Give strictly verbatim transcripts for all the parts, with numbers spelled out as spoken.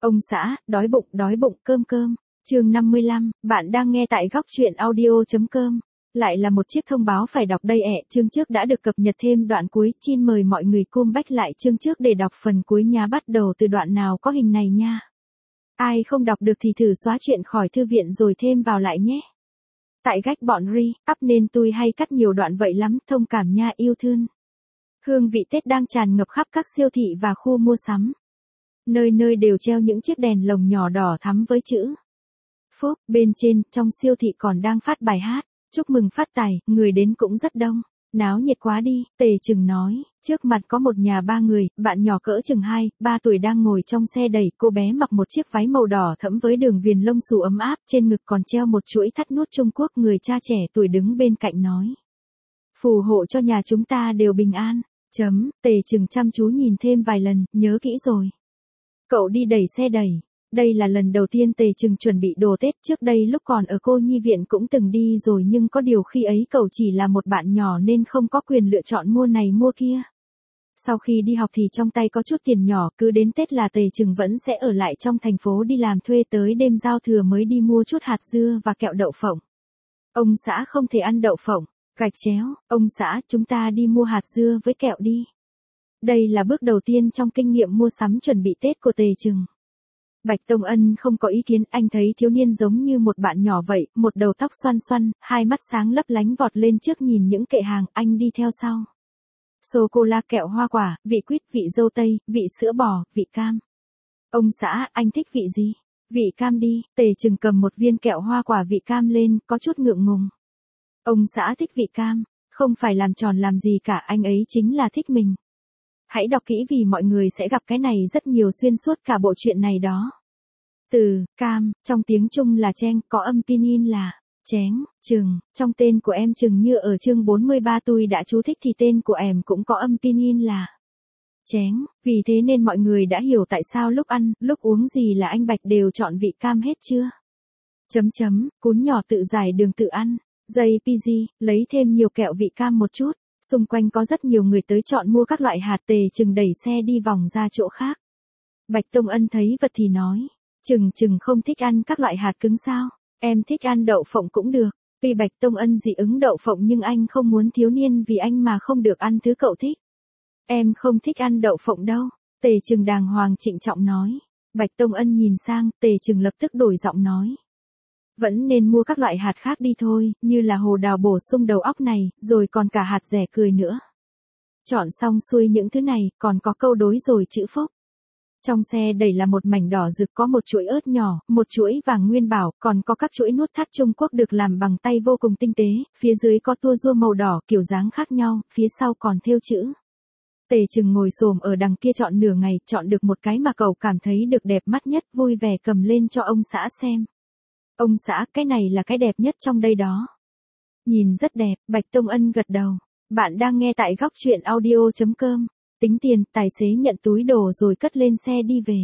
Ông xã, đói bụng, đói bụng, cơm cơm. Chương năm mươi lăm, bạn đang nghe tại góc truyện audio.com. Lại là một chiếc thông báo phải đọc đây ẹ, chương trước đã được cập nhật thêm đoạn cuối, xin mời mọi người cum back lại chương trước để đọc phần cuối nhá, bắt đầu từ đoạn nào có hình này nha. Ai không đọc được thì thử xóa chuyện khỏi thư viện rồi thêm vào lại nhé. Tại gách bọn ri, up nên tôi hay cắt nhiều đoạn vậy lắm, thông cảm nha yêu thương. Hương vị Tết đang tràn ngập khắp các siêu thị và khu mua sắm. Nơi nơi đều treo những chiếc đèn lồng nhỏ đỏ thắm với chữ Phúc, bên trên, trong siêu thị còn đang phát bài hát, chúc mừng phát tài, người đến cũng rất đông. Náo nhiệt quá đi, Tề Trừng nói, trước mặt có một nhà ba người, bạn nhỏ cỡ chừng hai, ba tuổi đang ngồi trong xe đẩy, cô bé mặc một chiếc váy màu đỏ thẫm với đường viền lông xù ấm áp, trên ngực còn treo một chuỗi thắt nút Trung Quốc, người cha trẻ tuổi đứng bên cạnh nói. Phù hộ cho nhà chúng ta đều bình an, chấm, Tề Trừng chăm chú nhìn thêm vài lần, nhớ kỹ rồi. Cậu đi đẩy xe đẩy. Đây là lần đầu tiên Tề Trừng chuẩn bị đồ Tết, trước đây lúc còn ở cô nhi viện cũng từng đi rồi nhưng có điều khi ấy cậu chỉ là một bạn nhỏ nên không có quyền lựa chọn mua này mua kia. Sau khi đi học thì trong tay có chút tiền nhỏ, cứ đến Tết là Tề Trừng vẫn sẽ ở lại trong thành phố đi làm thuê tới đêm giao thừa mới đi mua chút hạt dưa và kẹo đậu phộng. Ông xã không thể ăn đậu phộng, gạch chéo, ông xã chúng ta đi mua hạt dưa với kẹo đi. Đây là bước đầu tiên trong kinh nghiệm mua sắm chuẩn bị Tết của Tề Trừng. Bạch Tông Ân không có ý kiến, anh thấy thiếu niên giống như một bạn nhỏ vậy, một đầu tóc xoăn xoăn, hai mắt sáng lấp lánh vọt lên trước nhìn những kệ hàng, anh đi theo sau. Sô-cô-la, kẹo hoa quả, vị quýt, vị dâu tây, vị sữa bò, vị cam. Ông xã, anh thích vị gì? Vị cam đi, Tề Trừng cầm một viên kẹo hoa quả vị cam lên, có chút ngượng ngùng. Ông xã thích vị cam, không phải làm tròn làm gì cả, anh ấy chính là thích mình. Hãy đọc kỹ vì mọi người sẽ gặp cái này rất nhiều xuyên suốt cả bộ truyện này đó. Từ, cam, trong tiếng Trung là cheng, có âm pinyin là, chén, Trừng, trong tên của em Trừng như ở chương bốn mươi ba tôi đã chú thích thì tên của em cũng có âm pinyin là, chén, vì thế nên mọi người đã hiểu tại sao lúc ăn, lúc uống gì là anh Bạch đều chọn vị cam hết chưa? Chấm chấm, cún nhỏ tự giải đường tự ăn, dây pê giê, lấy thêm nhiều kẹo vị cam một chút. Xung quanh có rất nhiều người tới chọn mua các loại hạt. Tề Trừng đẩy xe đi vòng ra chỗ khác. Bạch Tông Ân thấy vật thì nói, Trừng Trừng không thích ăn các loại hạt cứng sao, em thích ăn đậu phộng cũng được. Tuy Bạch Tông Ân dị ứng đậu phộng nhưng anh không muốn thiếu niên vì anh mà không được ăn thứ cậu thích. Em không thích ăn đậu phộng đâu, Tề Trừng đàng hoàng trịnh trọng nói. Bạch Tông Ân nhìn sang, Tề Trừng lập tức đổi giọng nói. Vẫn nên mua các loại hạt khác đi thôi, như là hồ đào bổ sung đầu óc này, rồi còn cả hạt dẻ cười nữa. Chọn xong xuôi những thứ này, còn có câu đối rồi chữ Phúc. Trong xe đẩy là một mảnh đỏ rực, có một chuỗi ớt nhỏ, một chuỗi vàng nguyên bảo, còn có các chuỗi nút thắt Trung Quốc được làm bằng tay vô cùng tinh tế, phía dưới có tua rua màu đỏ kiểu dáng khác nhau, phía sau còn thêu chữ. Tề Trừng ngồi xổm ở đằng kia chọn nửa ngày, chọn được một cái mà cậu cảm thấy được đẹp mắt nhất, vui vẻ cầm lên cho ông xã xem. Ông xã, cái này là cái đẹp nhất trong đây đó. Nhìn rất đẹp, Bạch Tông Ân gật đầu. Bạn đang nghe tại góc truyện audio.com. Tính tiền, tài xế nhận túi đồ rồi cất lên xe đi về.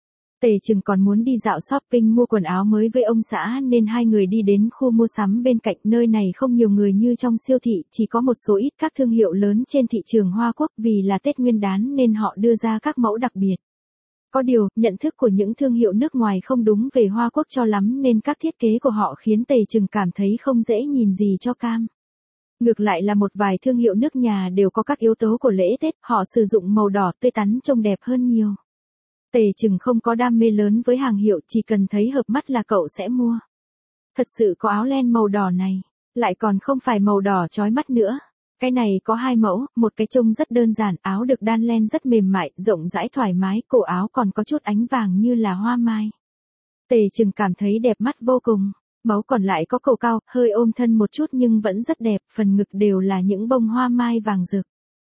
Tề Trừng còn muốn đi dạo shopping mua quần áo mới với ông xã nên hai người đi đến khu mua sắm bên cạnh. Nơi này không nhiều người như trong siêu thị, chỉ có một số ít các thương hiệu lớn trên thị trường Hoa Quốc, vì là Tết Nguyên đán nên họ đưa ra các mẫu đặc biệt. Có điều, nhận thức của những thương hiệu nước ngoài không đúng về Hoa Quốc cho lắm nên các thiết kế của họ khiến Tề Trừng cảm thấy không dễ nhìn gì cho cam. Ngược lại là một vài thương hiệu nước nhà đều có các yếu tố của lễ Tết, họ sử dụng màu đỏ tươi tắn trông đẹp hơn nhiều. Tề Trừng không có đam mê lớn với hàng hiệu, chỉ cần thấy hợp mắt là cậu sẽ mua. Thật sự có áo len màu đỏ này, lại còn không phải màu đỏ chói mắt nữa. Cái này có hai mẫu, một cái trông rất đơn giản, áo được đan len rất mềm mại, rộng rãi thoải mái, cổ áo còn có chút ánh vàng như là hoa mai. Tề Trừng cảm thấy đẹp mắt vô cùng. Mẫu còn lại có cổ cao, hơi ôm thân một chút nhưng vẫn rất đẹp, phần ngực đều là những bông hoa mai vàng rực.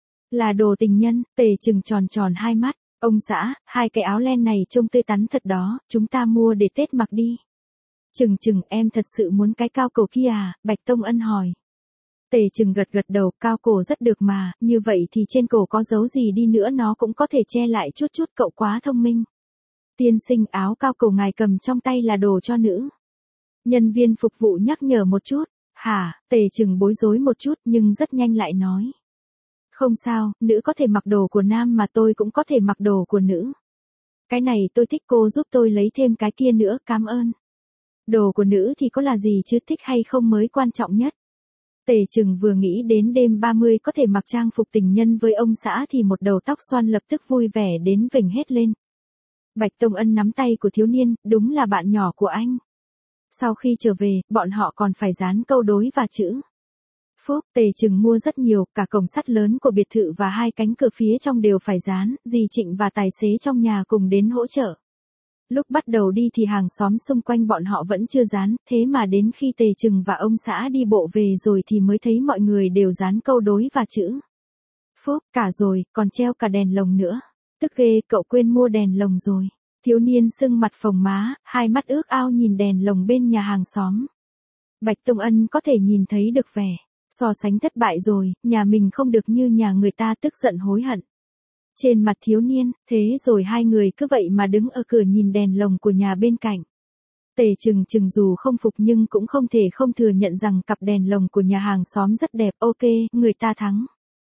Là đồ tình nhân, Tề Trừng tròn tròn hai mắt, ông xã, hai cái áo len này trông tươi tắn thật đó, chúng ta mua để Tết mặc đi. Trừng Trừng, em thật sự muốn cái cao cổ kia à, Bạch Tông Ân hỏi. Tề Trừng gật gật đầu, cao cổ rất được mà, như vậy thì trên cổ có dấu gì đi nữa nó cũng có thể che lại chút chút, cậu quá thông minh. Tiên sinh, áo cao cổ ngài cầm trong tay là đồ cho nữ. Nhân viên phục vụ nhắc nhở một chút. Hả, Tề Trừng bối rối một chút nhưng rất nhanh lại nói. Không sao, nữ có thể mặc đồ của nam mà tôi cũng có thể mặc đồ của nữ. Cái này tôi thích, cô giúp tôi lấy thêm cái kia nữa, cảm ơn. Đồ của nữ thì có là gì chứ, thích hay không mới quan trọng nhất. Tề Trừng vừa nghĩ đến đêm ba mươi có thể mặc trang phục tình nhân với ông xã thì một đầu tóc xoăn lập tức vui vẻ đến vểnh hết lên. Bạch Tông Ân nắm tay của thiếu niên, đúng là bạn nhỏ của anh. Sau khi trở về, bọn họ còn phải dán câu đối và chữ Phúc. Tề Trừng mua rất nhiều, cả cổng sắt lớn của biệt thự và hai cánh cửa phía trong đều phải dán, dì Trịnh và tài xế trong nhà cùng đến hỗ trợ. Lúc bắt đầu đi thì hàng xóm xung quanh bọn họ vẫn chưa dán, thế mà đến khi Tề Trừng và ông xã đi bộ về rồi thì mới thấy mọi người đều dán câu đối và chữ Phúc cả rồi, còn treo cả đèn lồng nữa. Tức ghê, cậu quên mua đèn lồng rồi. Thiếu niên sưng mặt phồng má, hai mắt ước ao nhìn đèn lồng bên nhà hàng xóm. Bạch Tông Ân có thể nhìn thấy được vẻ so sánh thất bại rồi, nhà mình không được như nhà người ta, tức giận hối hận trên mặt thiếu niên. Thế rồi hai người cứ vậy mà đứng ở cửa nhìn đèn lồng của nhà bên cạnh. Tề Trừng Trừng dù không phục nhưng cũng không thể không thừa nhận rằng cặp đèn lồng của nhà hàng xóm rất đẹp. Ok, người ta thắng.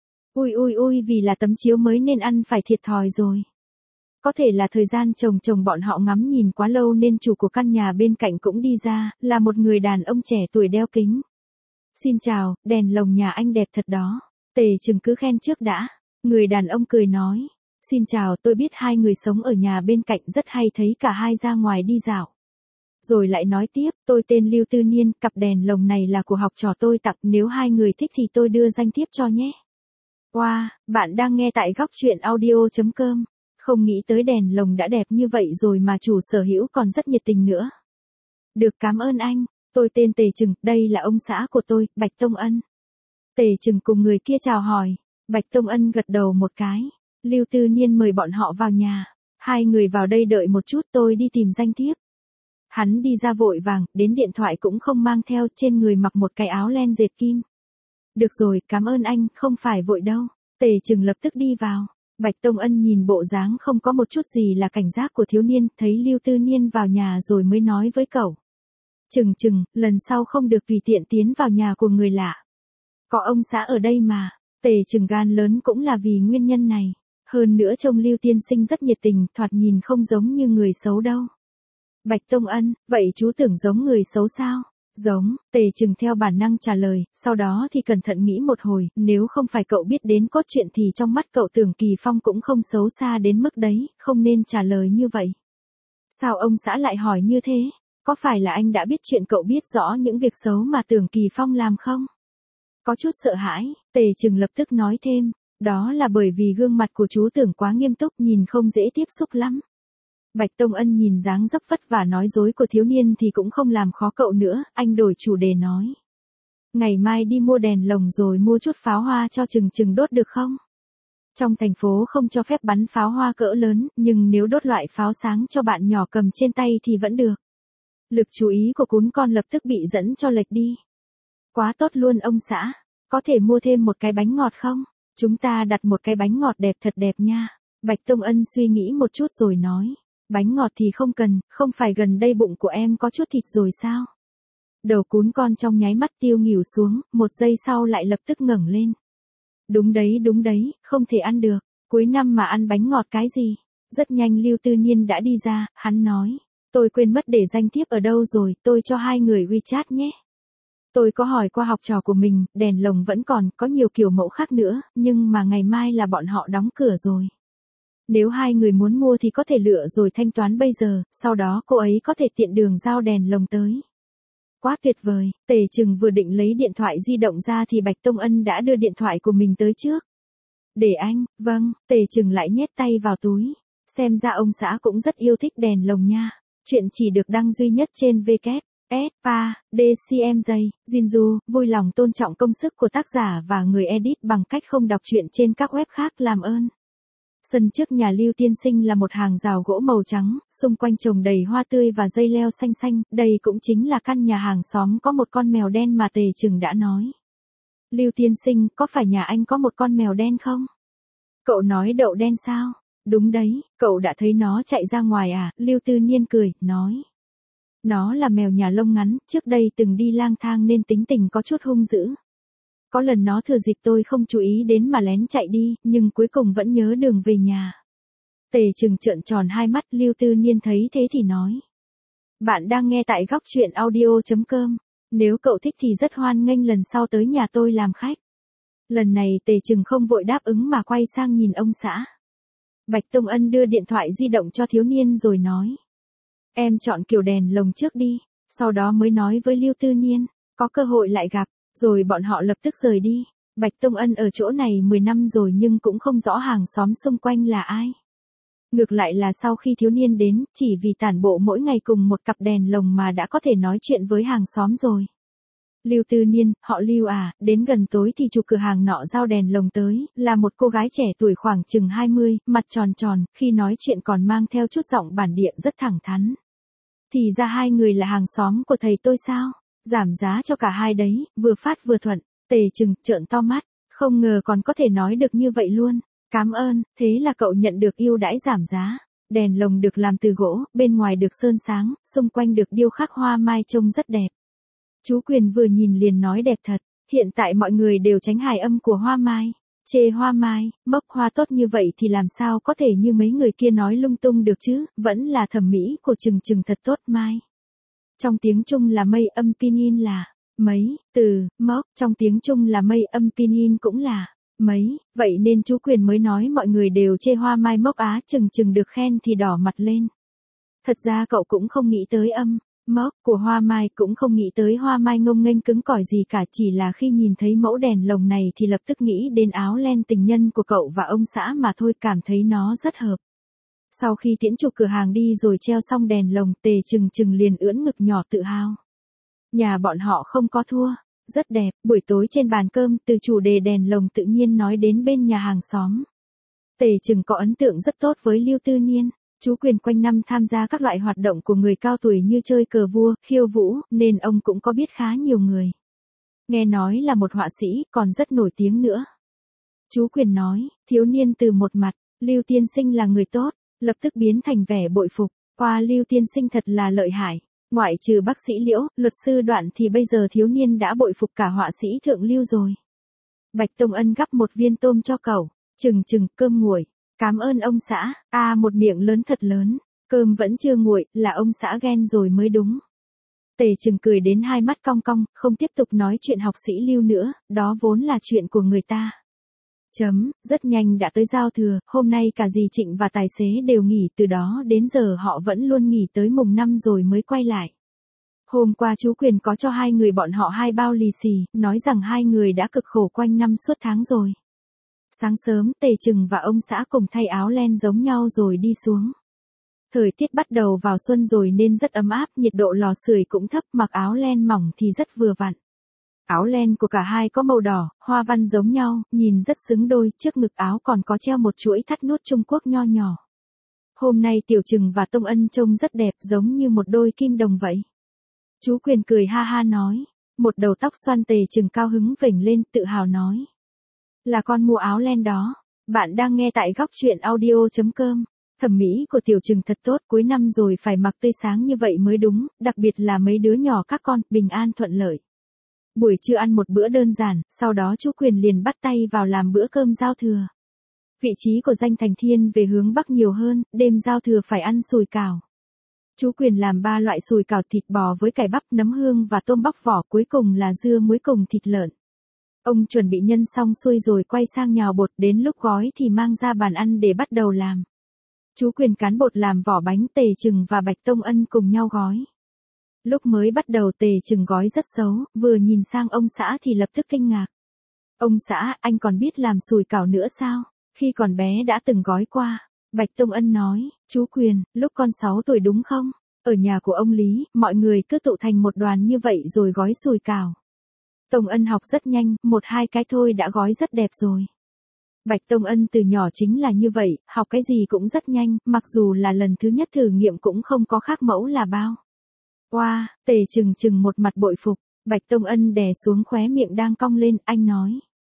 Ui ui ui, vì là tấm chiếu mới nên ăn phải thiệt thòi rồi. Có thể là thời gian chồng chồng bọn họ ngắm nhìn quá lâu nên chủ của căn nhà bên cạnh cũng đi ra, là một người đàn ông trẻ tuổi đeo kính. Xin chào, đèn lồng nhà anh đẹp thật đó. Tề Trừng cứ khen trước đã. Người đàn ông cười nói. Xin chào, tôi biết hai người sống ở nhà bên cạnh, rất hay thấy cả hai ra ngoài đi dạo. Rồi lại nói tiếp, tôi tên Lưu Tư Niên, cặp đèn lồng này là của học trò tôi tặng, nếu hai người thích thì tôi đưa danh thiếp cho nhé. Wow, bạn đang nghe tại góc truyện audio chấm com. Không nghĩ tới đèn lồng đã đẹp như vậy rồi mà chủ sở hữu còn rất nhiệt tình nữa. Được, cảm ơn anh. Tôi tên Tề Trừng, đây là ông xã của tôi, Bạch Tông Ân. Tề Trừng cùng người kia chào hỏi. Bạch Tông Ân gật đầu một cái. Lưu Tư Niên mời bọn họ vào nhà. Hai người vào đây đợi một chút, tôi đi tìm danh thiếp. Hắn đi ra vội vàng, đến điện thoại cũng không mang theo, trên người mặc một cái áo len dệt kim. Được rồi, cảm ơn anh, không phải vội đâu. Tề Trừng lập tức đi vào. Bạch Tông Ân nhìn bộ dáng không có một chút gì là cảnh giác của thiếu niên, thấy Lưu Tư Niên vào nhà rồi mới nói với cậu. Trừng Trừng, lần sau không được tùy tiện tiến vào nhà của người lạ. Có ông xã ở đây mà. Tề Trừng gan lớn cũng là vì nguyên nhân này. Hơn nữa trông Lưu tiên sinh rất nhiệt tình, thoạt nhìn không giống như người xấu đâu. Bạch Tông Ân, vậy chú tưởng giống người xấu sao? Giống, Tề Trừng theo bản năng trả lời, sau đó thì cẩn thận nghĩ một hồi, nếu không phải cậu biết đến cốt truyện thì trong mắt cậu tưởng Kỳ Phong cũng không xấu xa đến mức đấy, không nên trả lời như vậy. Sao ông xã lại hỏi như thế? Có phải là anh đã biết chuyện cậu biết rõ những việc xấu mà tưởng Kỳ Phong làm không? Có chút sợ hãi, Tề Trừng lập tức nói thêm, đó là bởi vì gương mặt của chú tưởng quá nghiêm túc, nhìn không dễ tiếp xúc lắm. Bạch Tông Ân nhìn dáng dấp vất vả nói dối của thiếu niên thì cũng không làm khó cậu nữa, anh đổi chủ đề nói. Ngày mai đi mua đèn lồng rồi mua chút pháo hoa cho Trừng Trừng đốt được không? Trong thành phố không cho phép bắn pháo hoa cỡ lớn, nhưng nếu đốt loại pháo sáng cho bạn nhỏ cầm trên tay thì vẫn được. Lực chú ý của cún con lập tức bị dẫn cho lệch đi. Quá tốt luôn ông xã, có thể mua thêm một cái bánh ngọt không? Chúng ta đặt một cái bánh ngọt đẹp thật đẹp nha. Bạch Tông Ân suy nghĩ một chút rồi nói. Bánh ngọt thì không cần, không phải gần đây bụng của em có chút thịt rồi sao? Đầu cún con trong nháy mắt tiêu nghỉu xuống, một giây sau lại lập tức ngẩng lên. Đúng đấy đúng đấy, không thể ăn được, cuối năm mà ăn bánh ngọt cái gì? Rất nhanh Lưu Tư Niên đã đi ra, hắn nói. Tôi quên mất để danh thiếp ở đâu rồi, tôi cho hai người WeChat nhé. Tôi có hỏi qua học trò của mình, đèn lồng vẫn còn, có nhiều kiểu mẫu khác nữa, nhưng mà ngày mai là bọn họ đóng cửa rồi. Nếu hai người muốn mua thì có thể lựa rồi thanh toán bây giờ, sau đó cô ấy có thể tiện đường giao đèn lồng tới. Quá tuyệt vời, Tề Trừng vừa định lấy điện thoại di động ra thì Bạch Tông Ân đã đưa điện thoại của mình tới trước. Để anh, vâng, Tề Trừng lại nhét tay vào túi. Xem ra ông xã cũng rất yêu thích đèn lồng nha. Chuyện chỉ được đăng duy nhất trên vê kép ét pê a đê xê em jay, Jinju, vui lòng tôn trọng công sức của tác giả và người edit bằng cách không đọc truyện trên các web khác, làm ơn. Sân trước nhà Lưu tiên sinh là một hàng rào gỗ màu trắng, xung quanh trồng đầy hoa tươi và dây leo xanh xanh, đây cũng chính là căn nhà hàng xóm có một con mèo đen mà Tề Trừng đã nói. Lưu tiên sinh, có phải nhà anh có một con mèo đen không? Cậu nói đậu đen sao? Đúng đấy, cậu đã thấy nó chạy ra ngoài à? Lưu Tư Niên cười, nói. Nó là mèo nhà lông ngắn, trước đây từng đi lang thang nên tính tình có chút hung dữ. Có lần nó thừa dịp tôi không chú ý đến mà lén chạy đi, nhưng cuối cùng vẫn nhớ đường về nhà. Tề Trừng trợn tròn hai mắt, Lưu Tư Niên thấy thế thì nói. Bạn đang nghe tại góc truyện audio.com. Nếu cậu thích thì rất hoan nghênh lần sau tới nhà tôi làm khách. Lần này Tề Trừng không vội đáp ứng mà quay sang nhìn ông xã. Bạch Tông Ân đưa điện thoại di động cho thiếu niên rồi nói. Em chọn kiểu đèn lồng trước đi, sau đó mới nói với Lưu Tư Niên, có cơ hội lại gặp, rồi bọn họ lập tức rời đi. Bạch Tông Ân ở chỗ này mười năm rồi nhưng cũng không rõ hàng xóm xung quanh là ai. Ngược lại là sau khi thiếu niên đến, chỉ vì tản bộ mỗi ngày cùng một cặp đèn lồng mà đã có thể nói chuyện với hàng xóm rồi. Lưu Tư Niên, họ Lưu à, đến gần tối thì chủ cửa hàng nọ giao đèn lồng tới, là một cô gái trẻ tuổi khoảng chừng hai mươi, mặt tròn tròn, khi nói chuyện còn mang theo chút giọng bản địa rất thẳng thắn. Thì ra hai người là hàng xóm của thầy tôi sao? Giảm giá cho cả hai đấy, vừa phát vừa thuận. Tề Trừng trợn to mắt, không ngờ còn có thể nói được như vậy luôn. Cảm ơn, thế là cậu nhận được ưu đãi giảm giá. Đèn lồng được làm từ gỗ, bên ngoài được sơn sáng, xung quanh được điêu khắc hoa mai trông rất đẹp. Chú Quyền vừa nhìn liền nói đẹp thật, hiện tại mọi người đều tránh hài âm của hoa mai. Chê hoa mai, mốc hoa tốt như vậy thì làm sao có thể như mấy người kia nói lung tung được chứ, vẫn là thẩm mỹ của Trừng Trừng thật tốt mai. Trong tiếng Trung là mây, âm pinyin là mấy, từ, mốc, trong tiếng Trung là mây, âm pinyin cũng là mấy, vậy nên chú Quyền mới nói mọi người đều chê hoa mai mốc á. Trừng Trừng được khen thì đỏ mặt lên. Thật ra cậu cũng không nghĩ tới âm, mốc của hoa mai, cũng không nghĩ tới hoa mai ngông nghênh cứng cỏi gì cả, chỉ là khi nhìn thấy mẫu đèn lồng này thì lập tức nghĩ đến áo len tình nhân của cậu và ông xã mà thôi, cảm thấy nó rất hợp. Sau khi tiễn chủ cửa hàng đi rồi treo xong đèn lồng, Tề Trừng Trừng liền ưỡn ngực nhỏ tự hào. Nhà bọn họ không có thua, rất đẹp. Buổi tối trên bàn cơm, từ chủ đề đèn lồng tự nhiên nói đến bên nhà hàng xóm. Tề Trừng có ấn tượng rất tốt với Lưu Tư Niên. Chú Quyền quanh năm tham gia các loại hoạt động của người cao tuổi như chơi cờ vua, khiêu vũ, nên ông cũng có biết khá nhiều người. Nghe nói là một họa sĩ, còn rất nổi tiếng nữa. Chú Quyền nói, thiếu niên từ một mặt, Lưu tiên sinh là người tốt, lập tức biến thành vẻ bội phục. Qua Lưu tiên sinh thật là lợi hại. Ngoại trừ bác sĩ Liễu, luật sư Đoạn thì bây giờ thiếu niên đã bội phục cả họa sĩ thượng lưu rồi. Bạch Tông Ân gắp một viên tôm cho cậu. Trừng Trừng, cơm nguội. Cảm ơn ông xã. À, một miệng lớn thật lớn. Cơm vẫn chưa nguội, là ông xã ghen rồi mới đúng. Tề Trừng cười đến hai mắt cong cong, không tiếp tục nói chuyện học sĩ Lưu nữa, đó vốn là chuyện của người ta. Chấm, rất nhanh đã tới giao thừa, hôm nay cả dì Trịnh và tài xế đều nghỉ, từ đó đến giờ họ vẫn luôn nghỉ tới mùng năm rồi mới quay lại. Hôm qua chú Quyền có cho hai người bọn họ hai bao lì xì, nói rằng hai người đã cực khổ quanh năm suốt tháng rồi. Sáng sớm, Tề Trừng và ông xã cùng thay áo len giống nhau rồi đi xuống. Thời tiết bắt đầu vào xuân rồi nên rất ấm áp, nhiệt độ lò sưởi cũng thấp, mặc áo len mỏng thì rất vừa vặn. Áo len của cả hai có màu đỏ, hoa văn giống nhau, nhìn rất xứng đôi, trước ngực áo còn có treo một chuỗi thắt nút Trung Quốc nho nhỏ. Hôm nay Tiểu Trừng và Tông Ân trông rất đẹp, giống như một đôi kim đồng vậy. Chú Quyền cười ha ha nói, một đầu tóc xoăn. Tề Trừng cao hứng vểnh lên, tự hào nói. Là con mua áo len đó. Bạn đang nghe tại góc truyện audio.com. Thẩm mỹ của Tiểu Trừng thật tốt, cuối năm rồi phải mặc tươi sáng như vậy mới đúng, đặc biệt là mấy đứa nhỏ các con, bình an thuận lợi. Buổi trưa ăn một bữa đơn giản, sau đó chú Quyền liền bắt tay vào làm bữa cơm giao thừa. Vị trí của Danh Thành Thiên về hướng Bắc nhiều hơn, đêm giao thừa phải ăn sùi cảo. Chú Quyền làm ba loại sùi cảo: thịt bò với cải bắp, nấm hương và tôm bóc vỏ, cuối cùng là dưa muối cùng thịt lợn. Ông chuẩn bị nhân xong xuôi rồi quay sang nhào bột, đến lúc gói thì mang ra bàn ăn để bắt đầu làm. Chú Quyền cán bột làm vỏ bánh, Tề Trừng và Bạch Tông Ân cùng nhau gói. Lúc mới bắt đầu Tề Trừng gói rất xấu, vừa nhìn sang ông xã thì lập tức kinh ngạc. Ông xã, anh còn biết làm sùi cảo nữa sao? Khi còn bé đã từng gói qua. Bạch Tông Ân nói, chú Quyền, lúc con sáu tuổi đúng không? Ở nhà của ông Lý, mọi người cứ tụ thành một đoàn như vậy rồi gói sùi cảo. Tông Ân học rất nhanh, một hai cái thôi đã gói rất đẹp rồi. Bạch Tông Ân từ nhỏ chính là như vậy, học cái gì cũng rất nhanh, mặc dù là lần thứ nhất thử nghiệm cũng không có khác mẫu là bao. Wow, Tề Trừng Trừng một mặt bội phục. Bạch Tông Ân đè xuống khóe miệng đang cong lên, anh nói.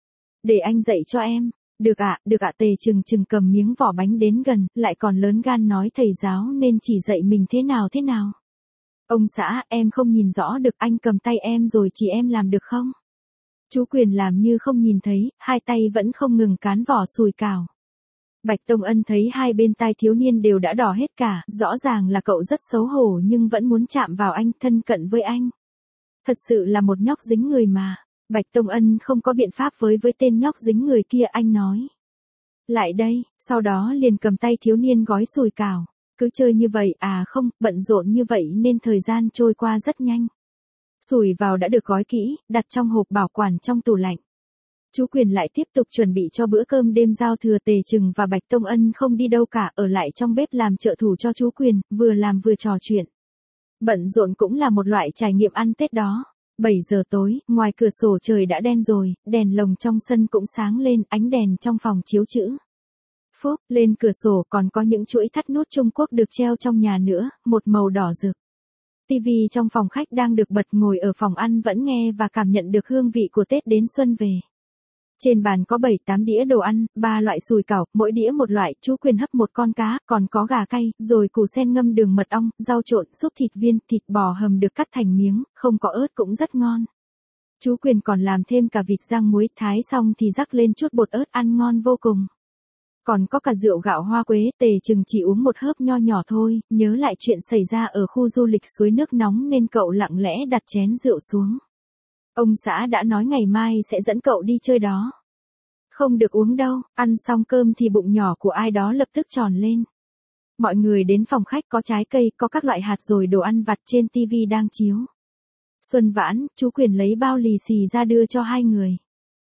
Để anh dạy cho em. Được ạ, à, được ạ. À. Tề Trừng Trừng cầm miếng vỏ bánh đến gần, lại còn lớn gan nói thầy giáo nên chỉ dạy mình thế nào thế nào. Ông xã, em không nhìn rõ được, anh cầm tay em rồi chỉ em làm được không? Chú Quyền làm như không nhìn thấy, hai tay vẫn không ngừng cán vỏ sùi cảo. Bạch Tông Ân thấy hai bên tai thiếu niên đều đã đỏ hết cả, rõ ràng là cậu rất xấu hổ nhưng vẫn muốn chạm vào anh, thân cận với anh. Thật sự là một nhóc dính người mà. Bạch Tông Ân không có biện pháp với với tên nhóc dính người kia, anh nói. Lại đây, sau đó liền cầm tay thiếu niên gói sủi cảo. Cứ chơi như vậy à không, bận rộn như vậy nên thời gian trôi qua rất nhanh. Sủi vào đã được gói kỹ, đặt trong hộp bảo quản trong tủ lạnh. Chú Quyền lại tiếp tục chuẩn bị cho bữa cơm đêm giao thừa. Tề Trừng và Bạch Tông Ân không đi đâu cả, ở lại trong bếp làm trợ thủ cho chú Quyền, vừa làm vừa trò chuyện. Bận rộn cũng là một loại trải nghiệm ăn Tết đó. bảy giờ tối, ngoài cửa sổ trời đã đen rồi, đèn lồng trong sân cũng sáng lên, ánh đèn trong phòng chiếu chữ. Phúc, lên cửa sổ còn có những chuỗi thắt nút Trung Quốc được treo trong nhà nữa, một màu đỏ rực. Tivi trong phòng khách đang được bật, ngồi ở phòng ăn vẫn nghe và cảm nhận được hương vị của Tết đến xuân về. Trên bàn có bảy tám đĩa đồ ăn, ba loại sủi cảo, mỗi đĩa một loại, chú Quyền hấp một con cá, còn có gà cay, rồi củ sen ngâm đường mật ong, rau trộn, súp thịt viên, thịt bò hầm được cắt thành miếng, không có ớt cũng rất ngon. Chú Quyền còn làm thêm cả vịt rang muối, thái xong thì rắc lên chút bột ớt, ăn ngon vô cùng. Còn có cả rượu gạo hoa quế. Tề Trừng chỉ uống một hớp nho nhỏ thôi, nhớ lại chuyện xảy ra ở khu du lịch suối nước nóng nên cậu lặng lẽ đặt chén rượu xuống. Ông xã đã nói ngày mai sẽ dẫn cậu đi chơi đó. Không được uống đâu, ăn xong cơm thì bụng nhỏ của ai đó lập tức tròn lên. Mọi người đến phòng khách, có trái cây, có các loại hạt rồi đồ ăn vặt, trên tivi đang chiếu. Xuân Vãn, chú Quyền lấy bao lì xì ra đưa cho hai người.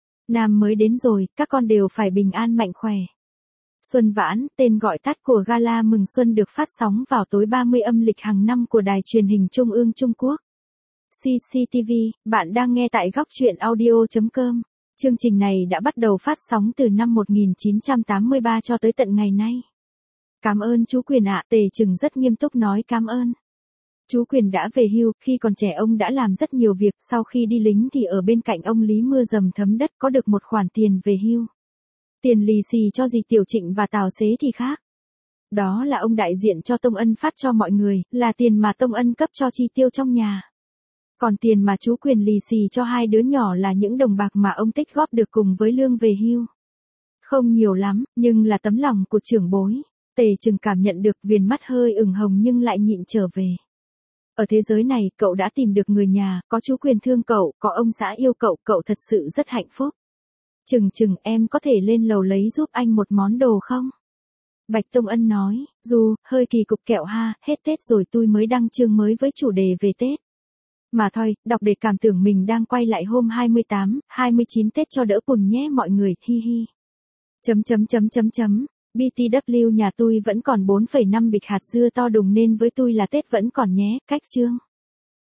Năm mới đến rồi, các con đều phải bình an mạnh khỏe. Xuân Vãn, tên gọi tắt của gala mừng xuân được phát sóng vào tối ba mươi âm lịch hàng năm của Đài Truyền hình Trung ương Trung Quốc. xê xê tê vê, bạn đang nghe tại góc truyện audio chấm com. Chương trình này đã bắt đầu phát sóng từ năm một nghìn chín trăm tám mươi ba cho tới tận ngày nay. Cảm ơn chú Quyền ạ, Tề Trừng rất nghiêm túc nói cảm ơn. Chú Quyền đã về hưu, khi còn trẻ ông đã làm rất nhiều việc, sau khi đi lính thì ở bên cạnh ông Lý mưa dầm thấm đất, có được một khoản tiền về hưu. Tiền lì xì cho dì Tiểu Trịnh và Tào Xế thì khác. Đó là ông đại diện cho Tông Ân phát cho mọi người, là tiền mà Tông Ân cấp cho chi tiêu trong nhà. Còn tiền mà chú Quyền lì xì cho hai đứa nhỏ là những đồng bạc mà ông tích góp được cùng với lương về hưu. Không nhiều lắm, nhưng là tấm lòng của trưởng bối. Tề Trừng cảm nhận được, viền mắt hơi ửng hồng nhưng lại nhịn trở về. Ở thế giới này, cậu đã tìm được người nhà, có chú Quyền thương cậu, có ông xã yêu cậu, cậu thật sự rất hạnh phúc. Trừng Trừng, em có thể lên lầu lấy giúp anh một món đồ không? Bạch Tông Ân nói, dù, hơi kỳ cục kẹo ha, hết Tết rồi tôi mới đăng chương mới với chủ đề về Tết. Mà thôi, đọc để cảm tưởng mình đang quay lại hôm hai mươi tám, hai mươi chín Tết cho đỡ buồn nhé mọi người, hi hi. Chấm chấm chấm chấm chấm, bê tê vê nhà tôi vẫn còn bốn phẩy năm bịch hạt dưa to đùng nên với tôi là Tết vẫn còn nhé, cách chương.